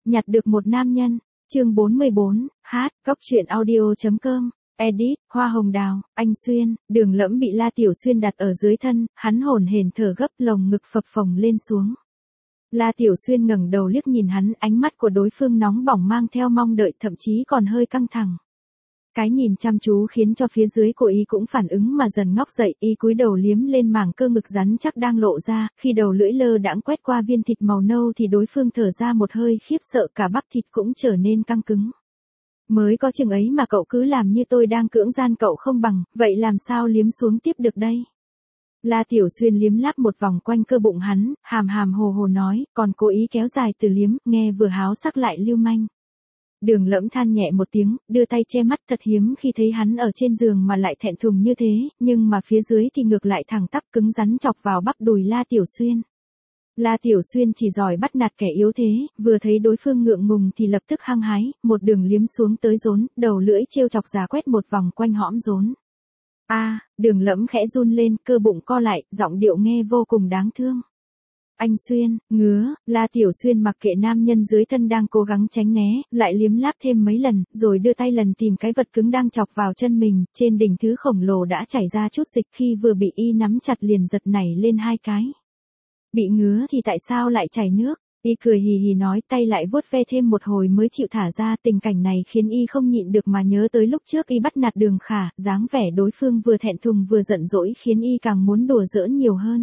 Nhặt được một nam nhân. Chương 44, hát, góc truyện audio.com. Edit, Hoa Hồng Đào, Anh Xuyên, Đường Lẫm bị La Tiểu Xuyên đặt ở dưới thân, hắn hổn hển thở gấp, lồng ngực phập phồng lên xuống. La Tiểu Xuyên ngẩng đầu liếc nhìn hắn, ánh mắt của đối phương nóng bỏng mang theo mong đợi, thậm chí còn hơi căng thẳng. Cái nhìn chăm chú khiến cho phía dưới của y cũng phản ứng mà dần ngóc dậy, y cúi đầu liếm lên mảng cơ ngực rắn chắc đang lộ ra, khi đầu lưỡi lơ đãng quét qua viên thịt màu nâu thì đối phương thở ra một hơi khiếp sợ, cả bắp thịt cũng trở nên căng cứng. Mới có chừng ấy mà cậu cứ làm như tôi đang cưỡng gian cậu không bằng, vậy làm sao liếm xuống tiếp được đây? La Tiểu Xuyên liếm láp một vòng quanh cơ bụng hắn, hàm hàm hồ hồ nói, còn cố ý kéo dài từ liếm, nghe vừa háo sắc lại lưu manh. Đường Lẫm than nhẹ một tiếng, đưa tay che mắt, thật hiếm khi thấy hắn ở trên giường mà lại thẹn thùng như thế, nhưng mà phía dưới thì ngược lại thẳng tắp cứng rắn chọc vào bắp đùi La Tiểu Xuyên. La Tiểu Xuyên chỉ giỏi bắt nạt kẻ yếu thế, vừa thấy đối phương ngượng ngùng thì lập tức hăng hái, một đường liếm xuống tới rốn, đầu lưỡi trêu chọc giá quét một vòng quanh hõm rốn. Đường Lẫm khẽ run lên, cơ bụng co lại, giọng điệu nghe vô cùng đáng thương. Anh Xuyên, ngứa. La Tiểu Xuyên mặc kệ nam nhân dưới thân đang cố gắng tránh né, lại liếm láp thêm mấy lần, rồi đưa tay lần tìm cái vật cứng đang chọc vào chân mình, trên đỉnh thứ khổng lồ đã chảy ra chút dịch, khi vừa bị y nắm chặt liền giật nảy lên hai cái. Bị ngứa thì tại sao lại chảy nước? Y cười hì hì nói, tay lại vuốt ve thêm một hồi mới chịu thả ra, tình cảnh này khiến y không nhịn được mà nhớ tới lúc trước y bắt nạt Đường Khả, dáng vẻ đối phương vừa thẹn thùng vừa giận dỗi khiến y càng muốn đùa giỡn nhiều hơn.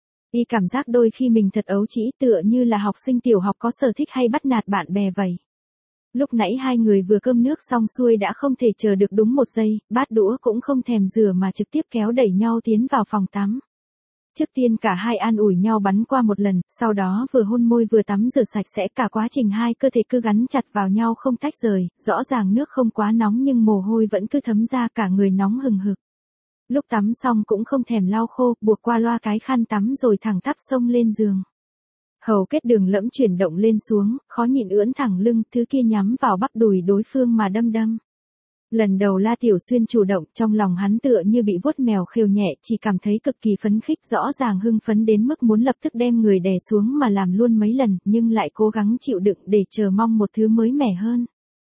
Y cảm giác đôi khi mình thật ấu trĩ, tựa như là học sinh tiểu học có sở thích hay bắt nạt bạn bè vậy. Lúc nãy hai người vừa cơm nước xong xuôi đã không thể chờ được đúng một giây, bát đũa cũng không thèm rửa mà trực tiếp kéo đẩy nhau tiến vào phòng tắm. Trước tiên cả hai an ủi nhau bắn qua một lần, sau đó vừa hôn môi vừa tắm rửa sạch sẽ, cả quá trình hai cơ thể cứ gắn chặt vào nhau không tách rời, rõ ràng nước không quá nóng nhưng mồ hôi vẫn cứ thấm ra, cả người nóng hừng hực. Lúc tắm xong cũng không thèm lau khô, buộc qua loa cái khăn tắm rồi thẳng tắp xông lên giường. Hầu kết Đường Lẫm chuyển động lên xuống, khó nhịn ưỡn thẳng lưng, thứ kia nhắm vào bắp đùi đối phương mà đâm đâm. Lần đầu La Tiểu Xuyên chủ động, trong lòng hắn tựa như bị vuốt mèo khều nhẹ, chỉ cảm thấy cực kỳ phấn khích, rõ ràng hưng phấn đến mức muốn lập tức đem người đè xuống mà làm luôn mấy lần, nhưng lại cố gắng chịu đựng để chờ mong một thứ mới mẻ hơn.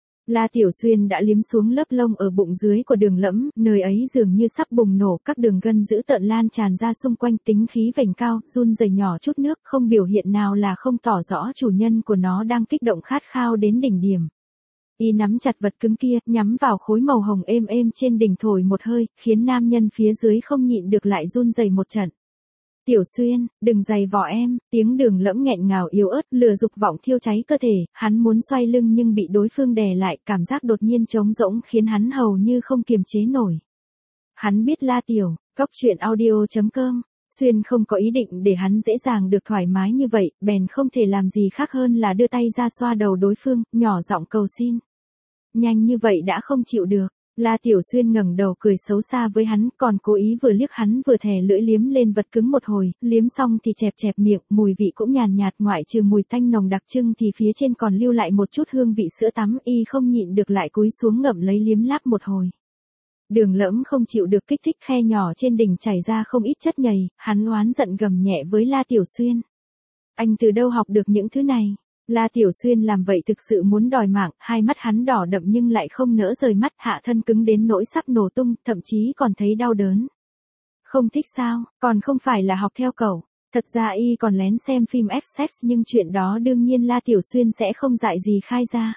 La Tiểu Xuyên đã liếm xuống lớp lông ở bụng dưới của Đường Lẫm, nơi ấy dường như sắp bùng nổ, các đường gân dữ tợn lan tràn ra xung quanh, tính khí vành cao, run rẩy nhỏ chút nước, không biểu hiện nào là không tỏ rõ chủ nhân của nó đang kích động khát khao đến đỉnh điểm. Y nắm chặt vật cứng kia, nhắm vào khối màu hồng êm êm trên đỉnh thổi một hơi, khiến nam nhân phía dưới không nhịn được lại run rẩy một trận. Tiểu Xuyên, đừng giày vò em, tiếng Đường Lẫm nghẹn ngào yếu ớt, lửa dục vọng thiêu cháy cơ thể, hắn muốn xoay lưng nhưng bị đối phương đè lại, cảm giác đột nhiên trống rỗng khiến hắn hầu như không kiềm chế nổi. Hắn biết La Tiểu, góc truyện audio.com, Xuyên không có ý định để hắn dễ dàng được thoải mái như vậy, bèn không thể làm gì khác hơn là đưa tay ra xoa đầu đối phương, nhỏ giọng cầu xin. Nhanh như vậy đã không chịu được. La Tiểu Xuyên ngẩng đầu cười xấu xa với hắn, còn cố ý vừa liếc hắn vừa thè lưỡi liếm lên vật cứng một hồi, liếm xong thì chẹp chẹp miệng, mùi vị cũng nhàn nhạt, ngoại trừ mùi tanh nồng đặc trưng thì phía trên còn lưu lại một chút hương vị sữa tắm, y không nhịn được lại cúi xuống ngậm lấy liếm láp một hồi. Đường Lẫm không chịu được kích thích, khe nhỏ trên đỉnh chảy ra không ít chất nhầy, hắn oán giận gầm nhẹ với La Tiểu Xuyên. Anh từ đâu học được những thứ này? La Tiểu Xuyên làm vậy thực sự muốn đòi mạng, hai mắt hắn đỏ đậm nhưng lại không nỡ rời mắt, hạ thân cứng đến nỗi sắp nổ tung, thậm chí còn thấy đau đớn. Không thích sao, còn không phải là học theo cậu. Thật ra y còn lén xem phim F-sex nhưng chuyện đó đương nhiên La Tiểu Xuyên sẽ không dại gì khai ra.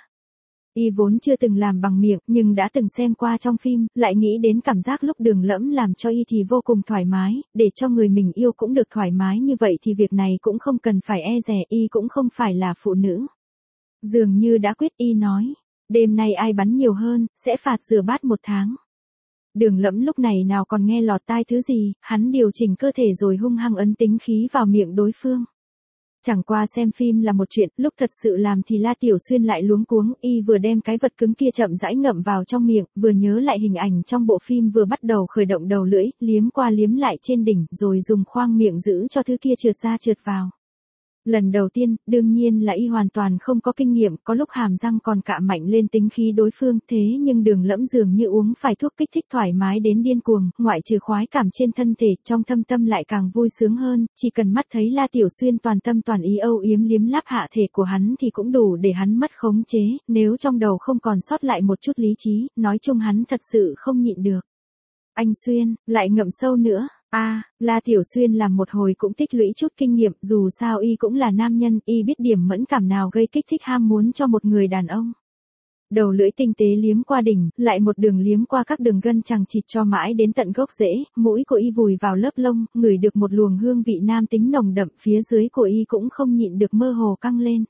Y vốn chưa từng làm bằng miệng, nhưng đã từng xem qua trong phim, lại nghĩ đến cảm giác lúc Đường Lẫm làm cho y thì vô cùng thoải mái, để cho người mình yêu cũng được thoải mái như vậy thì việc này cũng không cần phải e dè, y cũng không phải là phụ nữ. Dường như đã quyết, y nói, đêm nay ai bắn nhiều hơn, sẽ phạt rửa bát 1 tháng. Đường Lẫm lúc này nào còn nghe lọt tai thứ gì, hắn điều chỉnh cơ thể rồi hung hăng ấn tính khí vào miệng đối phương. Chẳng qua xem phim là một chuyện, lúc thật sự làm thì La Tiểu Xuyên lại luống cuống, y vừa đem cái vật cứng kia chậm rãi ngậm vào trong miệng, vừa nhớ lại hình ảnh trong bộ phim vừa bắt đầu khởi động đầu lưỡi, liếm qua liếm lại trên đỉnh, rồi dùng khoang miệng giữ cho thứ kia trượt ra trượt vào. Lần đầu tiên, đương nhiên là y hoàn toàn không có kinh nghiệm, có lúc hàm răng còn cạ mạnh lên tính khí đối phương, thế nhưng Đường Lẫm dường như uống phải thuốc kích thích thoải mái đến điên cuồng, ngoại trừ khoái cảm trên thân thể, trong thâm tâm lại càng vui sướng hơn, chỉ cần mắt thấy La Tiểu Xuyên toàn tâm toàn ý âu yếm liếm láp hạ thể của hắn thì cũng đủ để hắn mất khống chế, nếu trong đầu không còn sót lại một chút lý trí, nói chung hắn thật sự không nhịn được. Anh Xuyên, lại ngậm sâu nữa. La Tiểu Xuyên làm một hồi cũng tích lũy chút kinh nghiệm, dù sao y cũng là nam nhân, y biết điểm mẫn cảm nào gây kích thích ham muốn cho một người đàn ông. Đầu lưỡi tinh tế liếm qua đỉnh, lại một đường liếm qua các đường gân chằng chịt cho mãi đến tận gốc rễ, mũi của y vùi vào lớp lông, ngửi được một luồng hương vị nam tính nồng đậm, phía dưới của y cũng không nhịn được mơ hồ căng lên.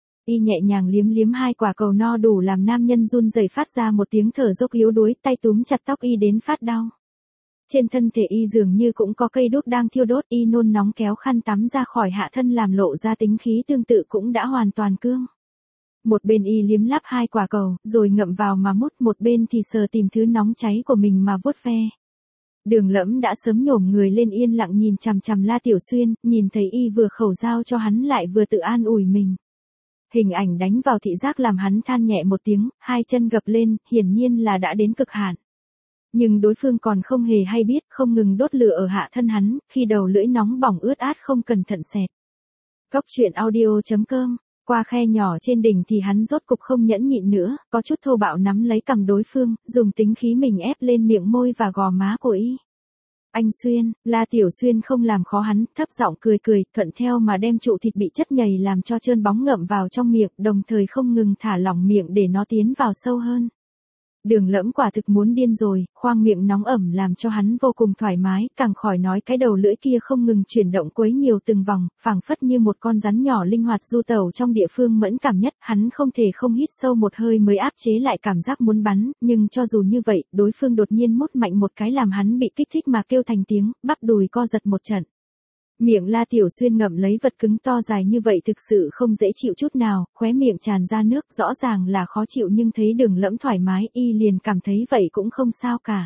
Y nhẹ nhàng liếm liếm hai quả cầu no đủ làm nam nhân run rẩy phát ra một tiếng thở dốc yếu đuối, tay túm chặt tóc y đến phát đau. Trên thân thể y dường như cũng có cây đuốc đang thiêu đốt, y nôn nóng kéo khăn tắm ra khỏi hạ thân làm lộ ra tính khí tương tự cũng đã hoàn toàn cương. Một bên y liếm láp hai quả cầu, rồi ngậm vào mà mút, một bên thì sờ tìm thứ nóng cháy của mình mà vuốt ve. Đường Lẫm đã sớm nhổm người lên yên lặng nhìn chằm chằm La Tiểu Xuyên, nhìn thấy y vừa khẩu giao cho hắn lại vừa tự an ủi mình. Hình ảnh đánh vào thị giác làm hắn than nhẹ một tiếng, hai chân gập lên, hiển nhiên là đã đến cực hạn. Nhưng đối phương còn không hề hay biết, không ngừng đốt lửa ở hạ thân hắn, khi đầu lưỡi nóng bỏng ướt át không cẩn thận xẹt. Cóc truyện audio.com, qua khe nhỏ trên đỉnh thì hắn rốt cục không nhẫn nhịn nữa, có chút thô bạo nắm lấy cằm đối phương, dùng tính khí mình ép lên miệng môi và gò má của y. Anh Xuyên, La Tiểu Xuyên không làm khó hắn, thấp giọng cười cười, thuận theo mà đem trụ thịt bị chất nhầy làm cho trơn bóng ngậm vào trong miệng, đồng thời không ngừng thả lỏng miệng để nó tiến vào sâu hơn. Đường Lẫm quả thực muốn điên rồi, khoang miệng nóng ẩm làm cho hắn vô cùng thoải mái, càng khỏi nói cái đầu lưỡi kia không ngừng chuyển động quấy nhiều từng vòng, phảng phất như một con rắn nhỏ linh hoạt du tẩu trong địa phương mẫn cảm nhất, hắn không thể không hít sâu một hơi mới áp chế lại cảm giác muốn bắn, nhưng cho dù như vậy, đối phương đột nhiên mút mạnh một cái làm hắn bị kích thích mà kêu thành tiếng, bắp đùi co giật một trận. Miệng La Tiểu Xuyên ngậm lấy vật cứng to dài như vậy thực sự không dễ chịu chút nào, khóe miệng tràn ra nước, rõ ràng là khó chịu nhưng thấy Đường Lẫm thoải mái, y liền cảm thấy vậy cũng không sao cả.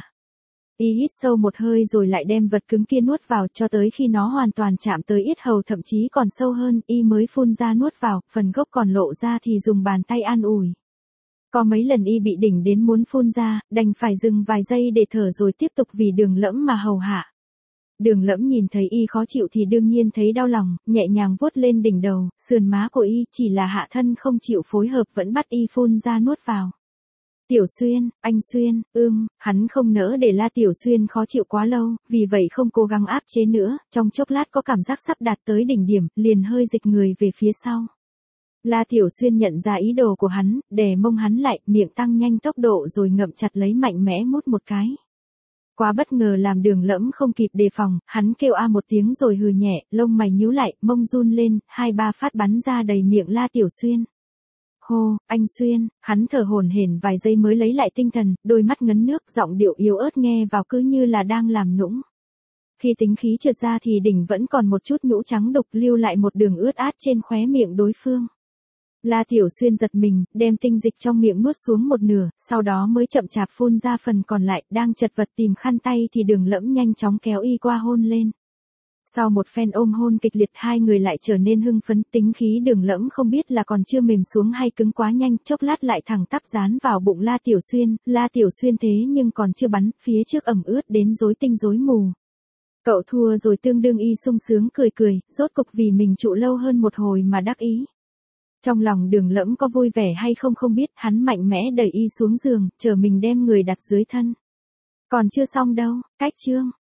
Y hít sâu một hơi rồi lại đem vật cứng kia nuốt vào, cho tới khi nó hoàn toàn chạm tới yết hầu thậm chí còn sâu hơn, y mới phun ra nuốt vào, phần gốc còn lộ ra thì dùng bàn tay an ủi. Có mấy lần y bị đỉnh đến muốn phun ra, đành phải dừng vài giây để thở rồi tiếp tục vì Đường Lẫm mà hầu hạ. Đường Lẫm nhìn thấy y khó chịu thì đương nhiên thấy đau lòng, nhẹ nhàng vuốt lên đỉnh đầu, sườn má của y, chỉ là hạ thân không chịu phối hợp vẫn bắt y phun ra nuốt vào. Tiểu Xuyên, anh Xuyên, hắn không nỡ để La Tiểu Xuyên khó chịu quá lâu, vì vậy không cố gắng áp chế nữa, trong chốc lát có cảm giác sắp đạt tới đỉnh điểm, liền hơi dịch người về phía sau. La Tiểu Xuyên nhận ra ý đồ của hắn, đè mông hắn lại, miệng tăng nhanh tốc độ rồi ngậm chặt lấy mạnh mẽ mút một cái. Quá bất ngờ làm Đường Lẫm không kịp đề phòng, hắn kêu a một tiếng rồi hừ nhẹ, lông mày nhíu lại, mông run lên, 2-3 phát bắn ra đầy miệng La Tiểu Xuyên. Hô, anh Xuyên, hắn thở hổn hển vài giây mới lấy lại tinh thần, đôi mắt ngấn nước, giọng điệu yếu ớt nghe vào cứ như là đang làm nũng. Khi tính khí trượt ra thì đỉnh vẫn còn một chút nhũ trắng đục lưu lại một đường ướt át trên khóe miệng đối phương. La Tiểu Xuyên giật mình, đem tinh dịch trong miệng nuốt xuống một nửa, sau đó mới chậm chạp phun ra phần còn lại, đang chật vật tìm khăn tay thì Đường Lẫm nhanh chóng kéo y qua hôn lên. Sau một phen ôm hôn kịch liệt hai người lại trở nên hưng phấn, tính khí Đường Lẫm không biết là còn chưa mềm xuống hay cứng quá nhanh, chốc lát lại thẳng tắp dán vào bụng La Tiểu Xuyên thế nhưng còn chưa bắn, phía trước ẩm ướt đến rối tinh rối mù. Cậu thua rồi, tương đương y sung sướng cười cười, rốt cục vì mình trụ lâu hơn một hồi mà đắc ý. Trong lòng Đường Lẫm có vui vẻ hay không không biết, hắn mạnh mẽ đẩy y xuống giường, chờ mình đem người đặt dưới thân. Còn chưa xong đâu, cách chương.